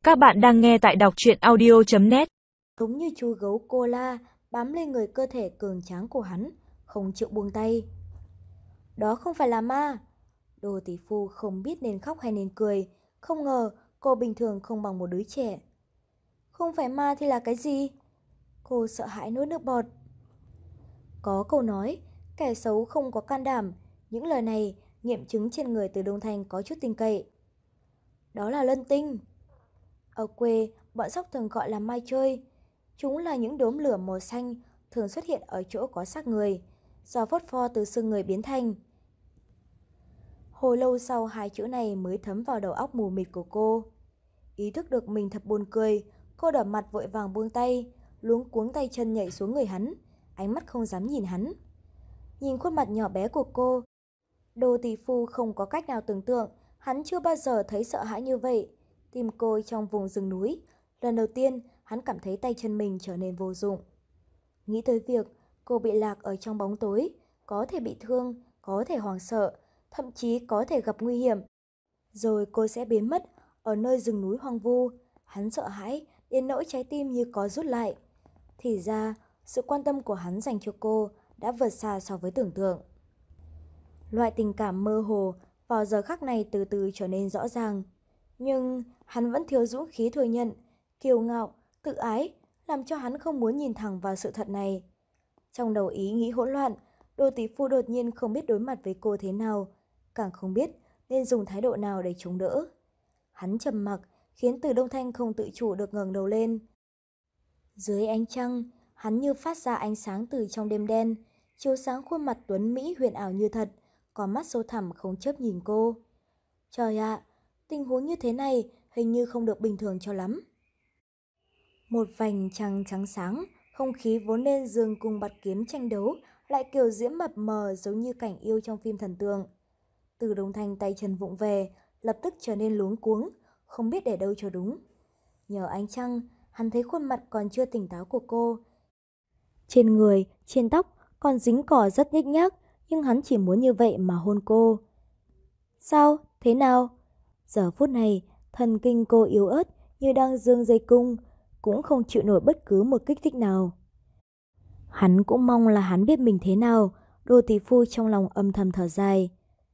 Các bạn đang nghe tại đọc truyện audio.net. Giống như chú gấu Koala bám lên người cơ thể cường tráng của hắn, không chịu buông tay. Đó không phải là ma. Đồ tỷ phu không biết nên khóc hay nên cười. Không ngờ cô bình thường không bằng một đứa trẻ. Không phải ma thì là cái gì? Cô sợ hãi nuốt nước bọt. Có câu nói, kẻ xấu không có can đảm. Những lời này nghiệm chứng trên người Từ Đông Thanh có chút tin cậy. Đó là lân tinh. Ở quê, bọn sóc thường gọi là mai chơi. Chúng là những đốm lửa màu xanh thường xuất hiện ở chỗ có xác người, do phốt pho từ xương người biến thành. Hồi lâu sau hai chữ này mới thấm vào đầu óc mù mịt của cô. Ý thức được mình thật buồn cười, cô đỏ mặt vội vàng buông tay, luống cuống tay chân nhảy xuống người hắn, ánh mắt không dám nhìn hắn. Nhìn khuôn mặt nhỏ bé của cô, Đồ tỷ phu không có cách nào tưởng tượng, hắn chưa bao giờ thấy sợ hãi như vậy. Tìm cô trong vùng rừng núi, lần đầu tiên hắn cảm thấy tay chân mình trở nên vô dụng. Nghĩ tới việc cô bị lạc ở trong bóng tối, có thể bị thương, có thể hoảng sợ, thậm chí có thể gặp nguy hiểm. Rồi cô sẽ biến mất ở nơi rừng núi hoang vu. Hắn sợ hãi đến nỗi trái tim như có rút lại. Thì ra, sự quan tâm của hắn dành cho cô đã vượt xa so với tưởng tượng. Loại tình cảm mơ hồ vào giờ khắc này từ từ trở nên rõ ràng. Nhưng hắn vẫn thiếu dũng khí thừa nhận, kiêu ngạo, tự ái, làm cho hắn không muốn nhìn thẳng vào sự thật này. Trong đầu ý nghĩ hỗn loạn, Đồ tỷ phu đột nhiên không biết đối mặt với cô thế nào, càng không biết nên dùng thái độ nào để chống đỡ. Hắn trầm mặc, khiến Từ Đông Thanh không tự chủ được ngẩng đầu lên. Dưới ánh trăng, hắn như phát ra ánh sáng từ trong đêm đen, chiếu sáng khuôn mặt tuấn mỹ huyền ảo như thật, con mắt sâu thẳm không chớp nhìn cô. Trời ạ, tình huống như thế này hình như không được bình thường cho lắm. Một vành trăng trắng sáng, không khí vốn nên dương cùng bạt kiếm tranh đấu, lại kiểu diễm mập mờ giống như cảnh yêu trong phim thần tượng. Từ Đông Thanh tay chân vụng về, lập tức trở nên luống cuống, không biết để đâu cho đúng. Nhờ ánh trăng, hắn thấy khuôn mặt còn chưa tỉnh táo của cô. Trên người, trên tóc còn dính cỏ rất nhếch nhác, nhưng hắn chỉ muốn như vậy mà hôn cô. Sao? Thế nào? Giờ phút này, thần kinh cô yếu ớt như đang dương dây cung, cũng không chịu nổi bất cứ một kích thích nào. Hắn cũng mong là hắn biết mình thế nào. Đồ tỷ phu trong lòng âm thầm thở dài.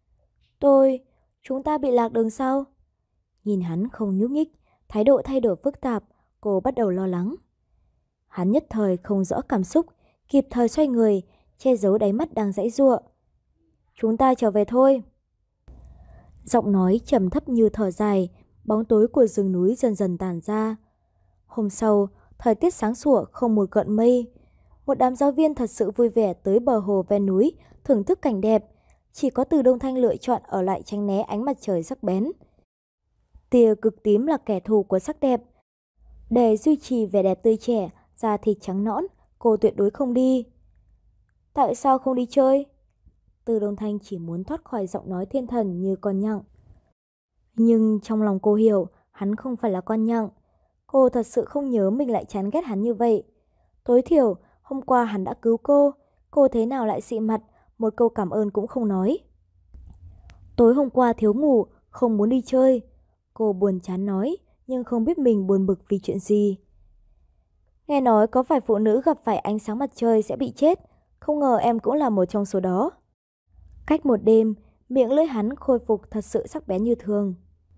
Chúng ta bị lạc đường sao? Nhìn hắn không nhúc nhích, thái độ thay đổi phức tạp, cô bắt đầu lo lắng. Hắn nhất thời không rõ cảm xúc, kịp thời xoay người, che giấu đáy mắt đang giãy giụa. Chúng ta trở về thôi. Giọng nói trầm thấp như thở dài, bóng tối của rừng núi dần dần tàn ra. Hôm sau, thời tiết sáng sủa không một gợn mây. Một đám giáo viên thật sự vui vẻ tới bờ hồ ven núi, thưởng thức cảnh đẹp. Chỉ có Từ Đông Thanh lựa chọn ở lại tránh né ánh mặt trời sắc bén. Tia cực tím là kẻ thù của sắc đẹp. Để duy trì vẻ đẹp tươi trẻ, da thịt trắng nõn, cô tuyệt đối không đi. Tại sao không đi chơi? Từ Đông Thanh chỉ muốn thoát khỏi giọng nói thiên thần như con nhặng. Nhưng trong lòng cô hiểu, hắn không phải là con nhặng. Cô thật sự không nhớ mình lại chán ghét hắn như vậy. Tối thiểu, hôm qua hắn đã cứu cô thế nào lại xị mặt, một câu cảm ơn cũng không nói. Tối hôm qua thiếu ngủ, không muốn đi chơi. Cô buồn chán nói, nhưng không biết mình buồn bực vì chuyện gì. Nghe nói có vài phụ nữ gặp phải ánh sáng mặt trời sẽ bị chết, không ngờ em cũng là một trong số đó. Cách một đêm, miệng lưỡi hắn khôi phục thật sự sắc bén như thường.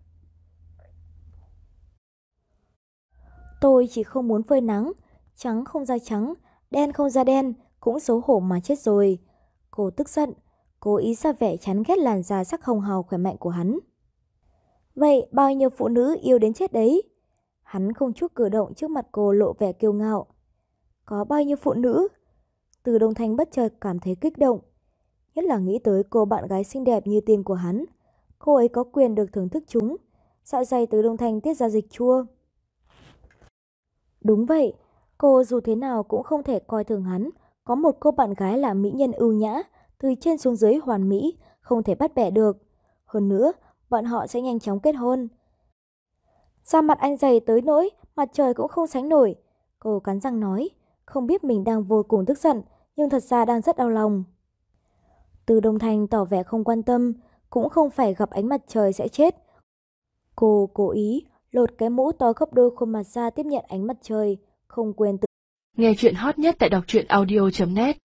Tôi chỉ không muốn phơi nắng, trắng không ra trắng, đen không ra đen, cũng xấu hổ mà chết rồi. Cô tức giận, cố ý ra vẻ chán ghét làn da sắc hồng hào khỏe mạnh của hắn. Vậy bao nhiêu phụ nữ yêu đến chết đấy? Hắn không chút cử động trước mặt cô lộ vẻ kiêu ngạo. Có bao nhiêu phụ nữ? Từ Đông Thanh bất chợt cảm thấy kích động. Nhất là nghĩ tới cô bạn gái xinh đẹp như tiên của hắn. Cô ấy có quyền được thưởng thức chúng. Dạ dày Từ Đông Thanh tiết ra dịch chua. Đúng vậy, cô dù thế nào cũng không thể coi thường hắn. Có một cô bạn gái là mỹ nhân ưu nhã, từ trên xuống dưới hoàn mỹ, không thể bắt bẻ được. Hơn nữa, bọn họ sẽ nhanh chóng kết hôn. Da mặt anh dày tới nỗi, mặt trời cũng không sánh nổi. Cô cắn răng nói, không biết mình đang vô cùng tức giận, nhưng thật ra đang rất đau lòng. Từ Đông Thanh tỏ vẻ không quan tâm, cũng không phải gặp ánh mặt trời sẽ chết. Cô cố ý lột cái mũ to gấp đôi khuôn mặt ra tiếp nhận ánh mặt trời, không quên tự Nghe chuyện hot nhất tại đọc truyện audio.net